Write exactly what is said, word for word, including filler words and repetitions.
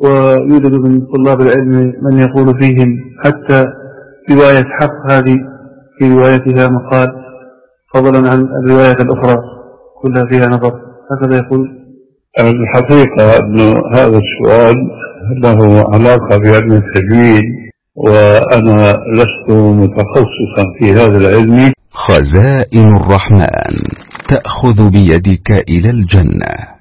ويوجد من طلاب العلم من يقول فيهم حتى رواية حق هذه في روايتها مقال، فضلا عن الرواية الأخرى كلها فيها نظر، هكذا يقول. الحقيقة أن هذا السؤال له علاقة بعلم التجويد، وأنا لست متخصصا في هذا العلم. خزائن الرحمن تأخذ بيدك إلى الجنة.